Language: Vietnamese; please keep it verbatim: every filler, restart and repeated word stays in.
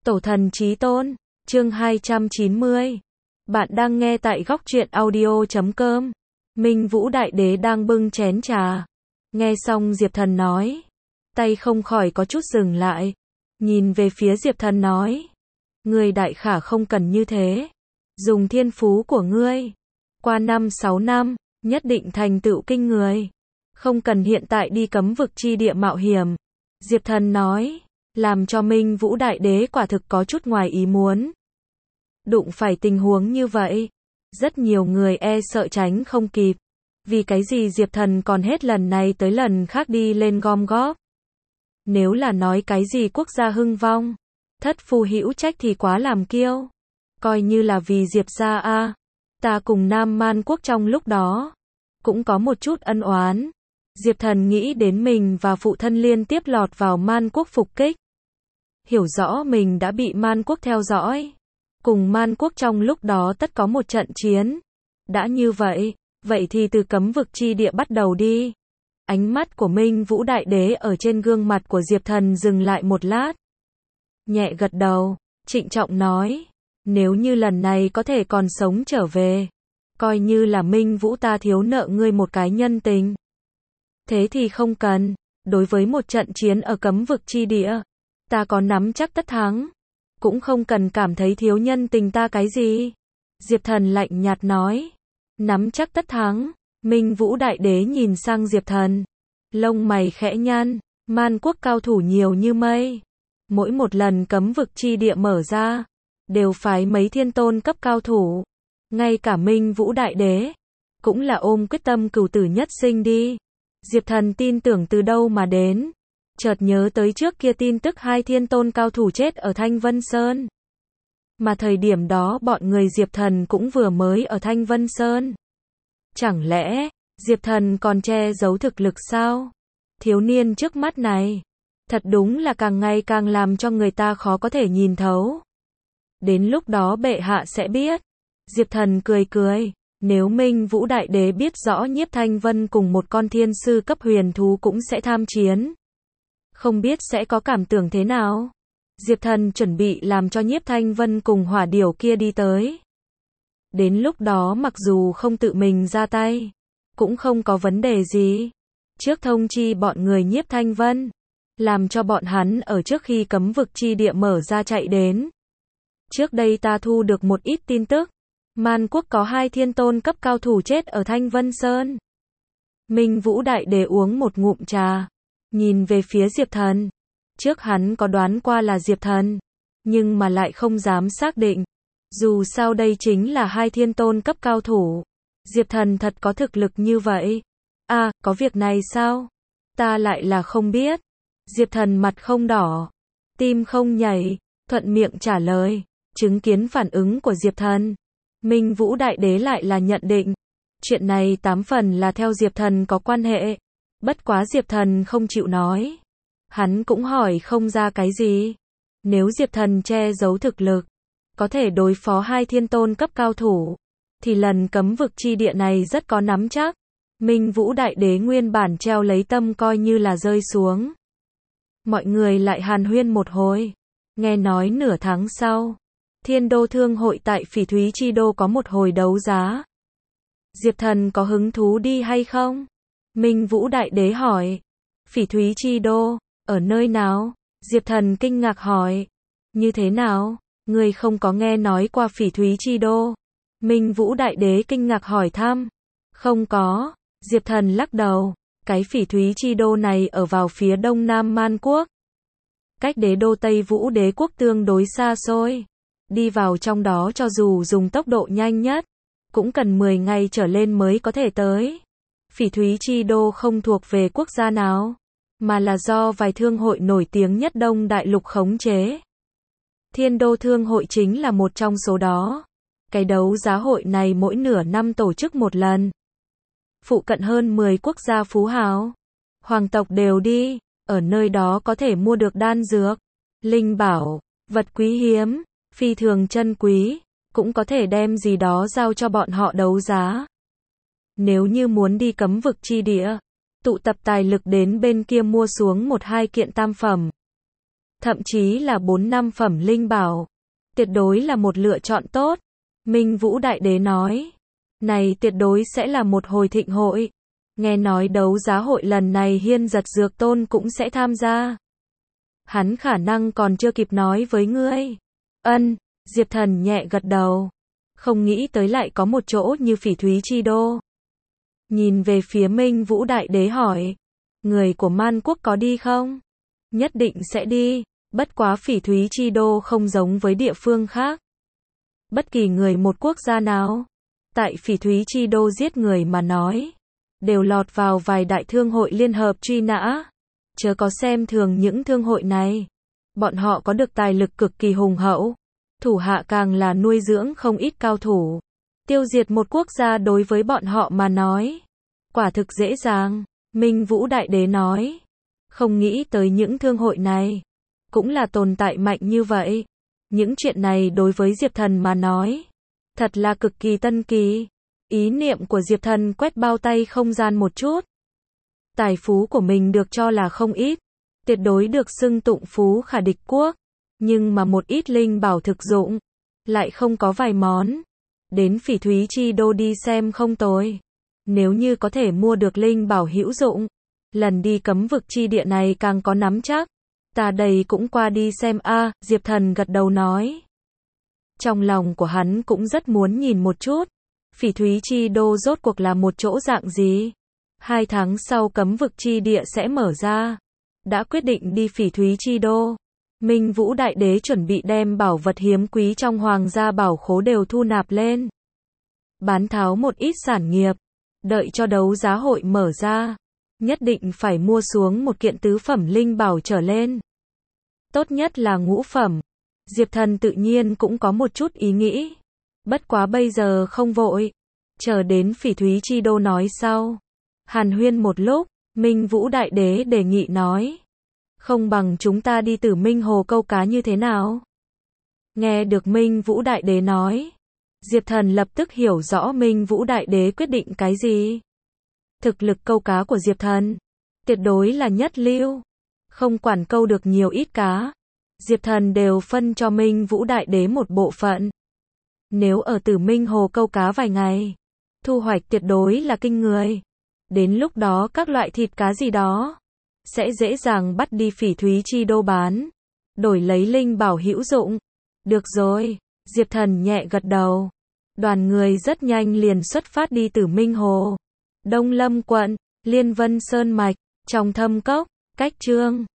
Tổ thần chí tôn, chương hai trăm chín mươi. Bạn đang nghe tại góc truyện audio chấm com. Minh Vũ Đại Đế đang bưng chén trà. Nghe xong Diệp Thần nói, tay không khỏi có chút dừng lại. Nhìn về phía Diệp Thần nói, ngươi đại khả không cần như thế. Dùng thiên phú của ngươi, qua năm sáu năm, nhất định thành tựu kinh người. Không cần hiện tại đi cấm vực chi địa mạo hiểm. Diệp Thần nói, làm cho Minh Vũ Đại Đế quả thực có chút ngoài ý muốn. Đụng phải tình huống như vậy, rất nhiều người e sợ tránh không kịp. Vì cái gì Diệp Thần còn hết lần này tới lần khác đi lên gom góp. Nếu là nói cái gì quốc gia hưng vong, thất phu hữu trách thì quá làm kiêu. Coi như là vì Diệp gia a, ta cùng Nam Man quốc trong lúc đó cũng có một chút ân oán. Diệp Thần nghĩ đến mình và phụ thân liên tiếp lọt vào Man quốc phục kích. Hiểu rõ mình đã bị Man quốc theo dõi. Cùng Man quốc trong lúc đó tất có một trận chiến. Đã như vậy, vậy thì từ cấm vực chi địa bắt đầu đi. Ánh mắt của Minh Vũ Đại Đế ở trên gương mặt của Diệp Thần dừng lại một lát. Nhẹ gật đầu, trịnh trọng nói, nếu như lần này có thể còn sống trở về, coi như là Minh Vũ ta thiếu nợ ngươi một cái nhân tình. Thế thì không cần, đối với một trận chiến ở cấm vực chi địa, ta có nắm chắc tất thắng, cũng không cần cảm thấy thiếu nhân tình ta cái gì. Diệp Thần lạnh nhạt nói, nắm chắc tất thắng. Minh Vũ Đại Đế nhìn sang Diệp Thần, lông mày khẽ nhăn, Man quốc cao thủ nhiều như mây. Mỗi một lần cấm vực chi địa mở ra, đều phái mấy thiên tôn cấp cao thủ. Ngay cả Minh Vũ Đại Đế, cũng là ôm quyết tâm cửu tử nhất sinh đi. Diệp Thần tin tưởng từ đâu mà đến. Chợt nhớ tới trước kia tin tức hai thiên tôn cao thủ chết ở Thanh Vân Sơn. Mà thời điểm đó bọn người Diệp Thần cũng vừa mới ở Thanh Vân Sơn. Chẳng lẽ, Diệp Thần còn che giấu thực lực sao? Thiếu niên trước mắt này, thật đúng là càng ngày càng làm cho người ta khó có thể nhìn thấu. Đến lúc đó bệ hạ sẽ biết. Diệp Thần cười cười, nếu Minh Vũ Đại Đế biết rõ Nhiếp Thanh Vân cùng một con thiên sư cấp huyền thú cũng sẽ tham chiến, không biết sẽ có cảm tưởng thế nào? Diệp Thần chuẩn bị làm cho Nhiếp Thanh Vân cùng hỏa điểu kia đi tới. Đến lúc đó mặc dù không tự mình ra tay, cũng không có vấn đề gì. Trước thông chi bọn người Nhiếp Thanh Vân, làm cho bọn hắn ở trước khi cấm vực chi địa mở ra chạy đến. Trước đây ta thu được một ít tin tức, Man quốc có hai thiên tôn cấp cao thủ chết ở Thanh Vân Sơn. Minh Vũ Đại Đế uống một ngụm trà, nhìn về phía Diệp Thần. Trước hắn có đoán qua là Diệp Thần, nhưng mà lại không dám xác định. Dù sao đây chính là hai thiên tôn cấp cao thủ. Diệp Thần thật có thực lực như vậy? À, có việc này sao? Ta lại là không biết. Diệp Thần mặt không đỏ, tim không nhảy, thuận miệng trả lời. Chứng kiến phản ứng của Diệp Thần, Minh Vũ Đại Đế lại là nhận định, chuyện này tám phần là theo Diệp Thần có quan hệ. Bất quá Diệp Thần không chịu nói. Hắn cũng hỏi không ra cái gì. Nếu Diệp Thần che giấu thực lực, có thể đối phó hai thiên tôn cấp cao thủ, thì lần cấm vực chi địa này rất có nắm chắc. Minh Vũ Đại Đế nguyên bản treo lấy tâm coi như là rơi xuống. Mọi người lại hàn huyên một hồi. Nghe nói nửa tháng sau, Thiên Đô Thương hội tại Phỉ Thúy Chi Đô có một hồi đấu giá. Diệp Thần có hứng thú đi hay không? Minh Vũ Đại Đế hỏi. Phỉ Thúy Chi Đô, ở nơi nào? Diệp Thần kinh ngạc hỏi. Như thế nào? Ngươi không có nghe nói qua Phỉ Thúy Chi Đô? Minh Vũ Đại Đế kinh ngạc hỏi thăm. Không có. Diệp Thần lắc đầu. Cái Phỉ Thúy Chi Đô này ở vào phía đông nam Man quốc, cách đế đô Tây Vũ Đế quốc tương đối xa xôi. Đi vào trong đó cho dù dùng tốc độ nhanh nhất, cũng cần mười ngày trở lên mới có thể tới. Phỉ Thúy Chi Đô không thuộc về quốc gia nào, mà là do vài thương hội nổi tiếng nhất Đông Đại Lục khống chế. Thiên Đô Thương hội chính là một trong số đó. Cái đấu giá hội này mỗi nửa năm tổ chức một lần. Phụ cận hơn mười quốc gia phú hào, hoàng tộc đều đi. Ở nơi đó có thể mua được đan dược, linh bảo, vật quý hiếm, phi thường chân quý, cũng có thể đem gì đó giao cho bọn họ đấu giá. Nếu như muốn đi cấm vực chi địa, tụ tập tài lực đến bên kia mua xuống một hai kiện tam phẩm. thậm chí là bốn năm phẩm linh bảo. Tuyệt đối là một lựa chọn tốt. Minh Vũ Đại Đế nói, này tuyệt đối sẽ là một hồi thịnh hội. Nghe nói đấu giá hội lần này Hiên Giật Dược Tôn cũng sẽ tham gia. Hắn khả năng còn chưa kịp nói với ngươi. Ân, Diệp Thần nhẹ gật đầu. Không nghĩ tới lại có một chỗ như Phỉ Thúy Chi Đô. Nhìn về phía Minh Vũ Đại Đế hỏi, người của Man Quốc có đi không? Nhất định sẽ đi, bất quá Phỉ Thúy Chi Đô không giống với địa phương khác. Bất kỳ người một quốc gia nào, tại Phỉ Thúy Chi Đô giết người mà nói, đều lọt vào vài đại thương hội liên hợp truy nã. Chớ có xem thường những thương hội này. Bọn họ có được tài lực cực kỳ hùng hậu. Thủ hạ càng là nuôi dưỡng không ít cao thủ. Tiêu diệt một quốc gia đối với bọn họ mà nói, quả thực dễ dàng. Minh Vũ Đại Đế nói, không nghĩ tới những thương hội này cũng là tồn tại mạnh như vậy. Những chuyện này đối với Diệp Thần mà nói, thật là cực kỳ tân kỳ. Ý niệm của Diệp Thần quét bao tay không gian một chút. Tài phú của mình được cho là không ít, tuyệt đối được xưng tụng phú khả địch quốc, nhưng mà một ít linh bảo thực dụng lại không có vài món. Đến Phỉ Thúy Chi Đô đi xem không tồi. Nếu như có thể mua được linh bảo hữu dụng, lần đi cấm vực chi địa này càng có nắm chắc. Ta đây cũng qua đi xem a. À, Diệp Thần gật đầu nói. Trong lòng của hắn cũng rất muốn nhìn một chút, Phỉ Thúy Chi Đô rốt cuộc là một chỗ dạng gì. Hai tháng sau cấm vực chi địa sẽ mở ra. Đã quyết định đi Phỉ Thúy Chi Đô. Minh Vũ Đại Đế chuẩn bị đem bảo vật hiếm quý trong hoàng gia bảo khố đều thu nạp lên. Bán tháo một ít sản nghiệp. Đợi cho đấu giá hội mở ra. Nhất định phải mua xuống một kiện tứ phẩm linh bảo trở lên. Tốt nhất là ngũ phẩm. Diệp Thần tự nhiên cũng có một chút ý nghĩ. Bất quá bây giờ không vội. Chờ đến Phỉ Thúy Chi Đô nói sau. Hàn huyên một lúc, Minh Vũ Đại Đế đề nghị nói. Không bằng chúng ta đi Tử Minh Hồ câu cá như thế nào? Nghe được Minh Vũ Đại Đế nói, Diệp Thần lập tức hiểu rõ Minh Vũ Đại Đế quyết định cái gì. Thực lực câu cá của Diệp Thần tuyệt đối là nhất lưu. Không quản câu được nhiều ít cá, Diệp Thần đều phân cho Minh Vũ Đại Đế một bộ phận. Nếu ở Tử Minh Hồ câu cá vài ngày, thu hoạch tuyệt đối là kinh người. Đến lúc đó các loại thịt cá gì đó sẽ dễ dàng bắt đi Phỉ Thúy Chi Đô bán, đổi lấy linh bảo hữu dụng. Được rồi, Diệp Thần nhẹ gật đầu. Đoàn người rất nhanh liền xuất phát đi Tử Minh Hồ. Đông Lâm quận, Liên Vân Sơn mạch, trong thâm cốc, cách Chương